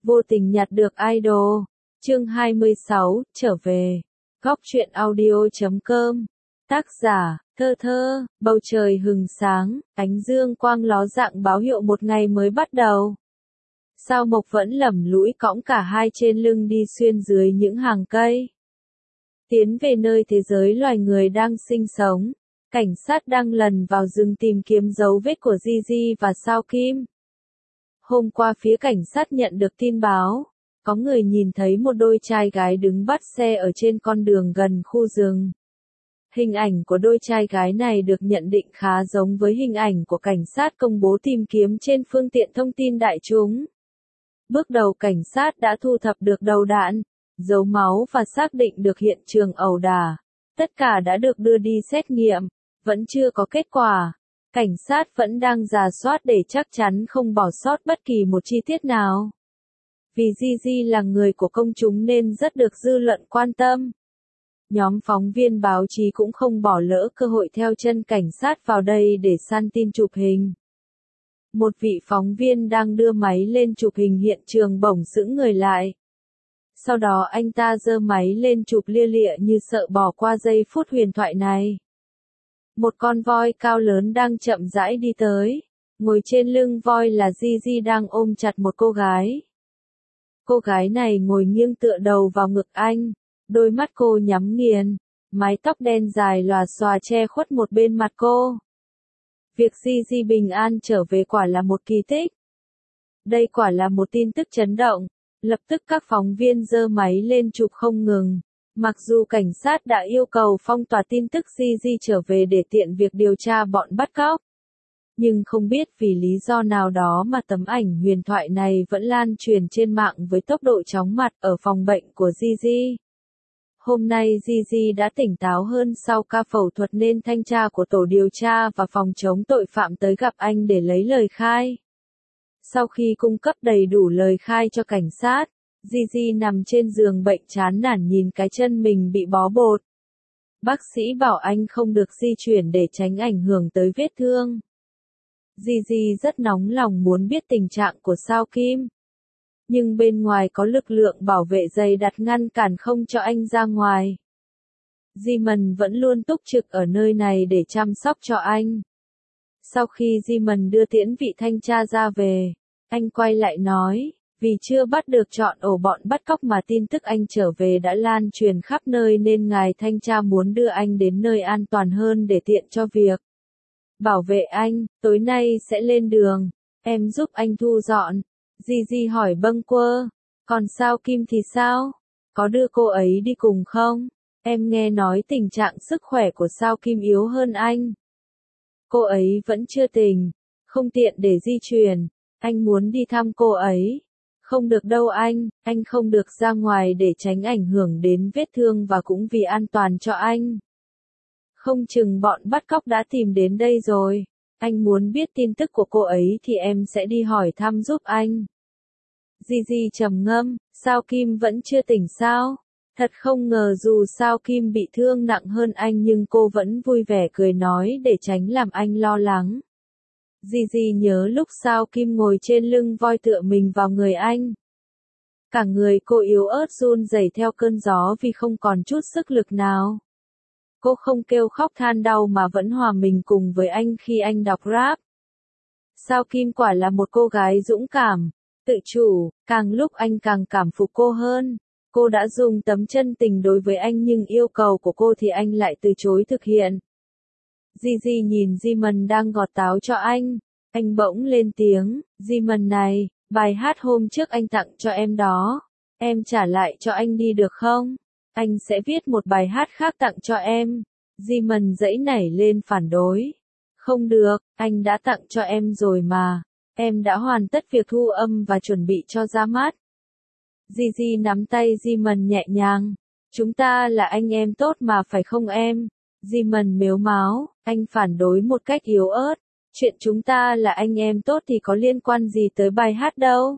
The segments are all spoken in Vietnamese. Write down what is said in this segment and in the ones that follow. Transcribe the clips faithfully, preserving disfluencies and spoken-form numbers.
Vô tình nhặt được idol. Chương hai mươi sáu, trở về. Góc truyện audio chấm com. Tác giả, Thơ Thơ. Bầu trời hừng sáng, ánh dương quang ló dạng báo hiệu một ngày mới bắt đầu. Sao Mộc vẫn lẩm lũi cõng cả hai trên lưng đi xuyên dưới những hàng cây. Tiến về nơi thế giới loài người đang sinh sống. Cảnh sát đang lần vào rừng tìm kiếm dấu vết của Gigi và Sao Kim. Hôm qua phía cảnh sát nhận được tin báo, có người nhìn thấy một đôi trai gái đứng bắt xe ở trên con đường gần khu rừng. Hình ảnh của đôi trai gái này được nhận định khá giống với hình ảnh của cảnh sát công bố tìm kiếm trên phương tiện thông tin đại chúng. Bước đầu cảnh sát đã thu thập được đầu đạn, dấu máu và xác định được hiện trường ẩu đả. Tất cả đã được đưa đi xét nghiệm, vẫn chưa có kết quả. Cảnh sát vẫn đang rà soát để chắc chắn không bỏ sót bất kỳ một chi tiết nào. Vì Gigi là người của công chúng nên rất được dư luận quan tâm. Nhóm phóng viên báo chí cũng không bỏ lỡ cơ hội theo chân cảnh sát vào đây để săn tin chụp hình. Một vị phóng viên đang đưa máy lên chụp hình hiện trường bỗng sững người lại. Sau đó anh ta giơ máy lên chụp lia lịa như sợ bỏ qua giây phút huyền thoại này. Một con voi cao lớn đang chậm rãi đi tới. Ngồi trên lưng voi là Gigi đang ôm chặt một cô gái. Cô gái này ngồi nghiêng tựa đầu vào ngực anh. Đôi mắt cô nhắm nghiền. Mái tóc đen dài lòa xòa che khuất một bên mặt cô. Việc Gigi bình an trở về quả là một kỳ tích. Đây quả là một tin tức chấn động. Lập tức các phóng viên giơ máy lên chụp không ngừng. Mặc dù cảnh sát đã yêu cầu phong tỏa tin tức Gigi trở về để tiện việc điều tra bọn bắt cóc. Nhưng không biết vì lý do nào đó mà tấm ảnh huyền thoại này vẫn lan truyền trên mạng với tốc độ chóng mặt ở phòng bệnh của Gigi. Hôm nay Gigi đã tỉnh táo hơn sau ca phẫu thuật nên thanh tra của tổ điều tra và phòng chống tội phạm tới gặp anh để lấy lời khai. Sau khi cung cấp đầy đủ lời khai cho cảnh sát, Gigi nằm trên giường bệnh chán nản nhìn cái chân mình bị bó bột. Bác sĩ bảo anh không được di chuyển để tránh ảnh hưởng tới vết thương. Gigi rất nóng lòng muốn biết tình trạng của Sao Kim. Nhưng bên ngoài có lực lượng bảo vệ dày đặt ngăn cản không cho anh ra ngoài. Simon vẫn luôn túc trực ở nơi này để chăm sóc cho anh. Sau khi Simon đưa tiễn vị thanh tra ra về, anh quay lại nói, vì chưa bắt được trọn ổ bọn bắt cóc mà tin tức anh trở về đã lan truyền khắp nơi nên ngài thanh tra muốn đưa anh đến nơi an toàn hơn để tiện cho việc bảo vệ anh. Tối nay sẽ lên đường, em giúp anh thu dọn. Gigi hỏi bâng quơ, còn Sao Kim thì sao? Có đưa cô ấy đi cùng không? Em nghe nói tình trạng sức khỏe của Sao Kim yếu hơn anh. Cô ấy vẫn chưa tỉnh, không tiện để di chuyển, anh muốn đi thăm cô ấy. Không được đâu anh, anh không được ra ngoài để tránh ảnh hưởng đến vết thương và cũng vì an toàn cho anh. Không chừng bọn bắt cóc đã tìm đến đây rồi, anh muốn biết tin tức của cô ấy thì em sẽ đi hỏi thăm giúp anh. Gigi trầm ngâm, Sao Kim vẫn chưa tỉnh sao? Thật không ngờ dù Sao Kim bị thương nặng hơn anh nhưng cô vẫn vui vẻ cười nói để tránh làm anh lo lắng. Gigi nhớ lúc Sao Kim ngồi trên lưng voi tựa mình vào người anh. Cả người cô yếu ớt run rẩy theo cơn gió vì không còn chút sức lực nào. Cô không kêu khóc than đau mà vẫn hòa mình cùng với anh khi anh đọc rap. Sao Kim quả là một cô gái dũng cảm, tự chủ, càng lúc anh càng cảm phục cô hơn. Cô đã dùng tấm chân tình đối với anh nhưng yêu cầu của cô thì anh lại từ chối thực hiện. Gigi nhìn Simon đang gọt táo cho anh. Anh bỗng lên tiếng, Simon này, bài hát hôm trước anh tặng cho em đó. Em trả lại cho anh đi được không? Anh sẽ viết một bài hát khác tặng cho em. Simon giãy nảy lên phản đối. Không được, anh đã tặng cho em rồi mà. Em đã hoàn tất việc thu âm và chuẩn bị cho ra mắt. Gigi nắm tay Simon nhẹ nhàng. Chúng ta là anh em tốt mà phải không em? Simon mếu máo, anh phản đối một cách yếu ớt. Chuyện chúng ta là anh em tốt thì có liên quan gì tới bài hát đâu.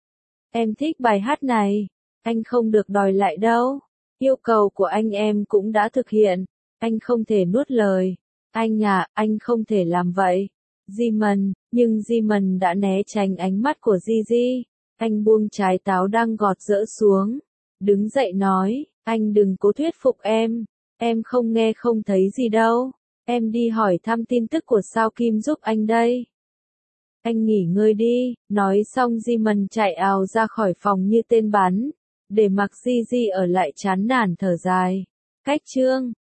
Em thích bài hát này. Anh không được đòi lại đâu. Yêu cầu của anh em cũng đã thực hiện. Anh không thể nuốt lời. Anh à, anh không thể làm vậy. Simon, nhưng Simon đã né tránh ánh mắt của Gigi. Anh buông trái táo đang gọt dỡ xuống. Đứng dậy nói, anh đừng cố thuyết phục em. Em không nghe không thấy gì đâu. Em đi hỏi thăm tin tức của Sao Kim giúp anh đây. Anh nghỉ ngơi đi. Nói xong Ji-man chạy ào ra khỏi phòng như tên bắn. Để mặc Gigi ở lại chán nản thở dài. Cách chương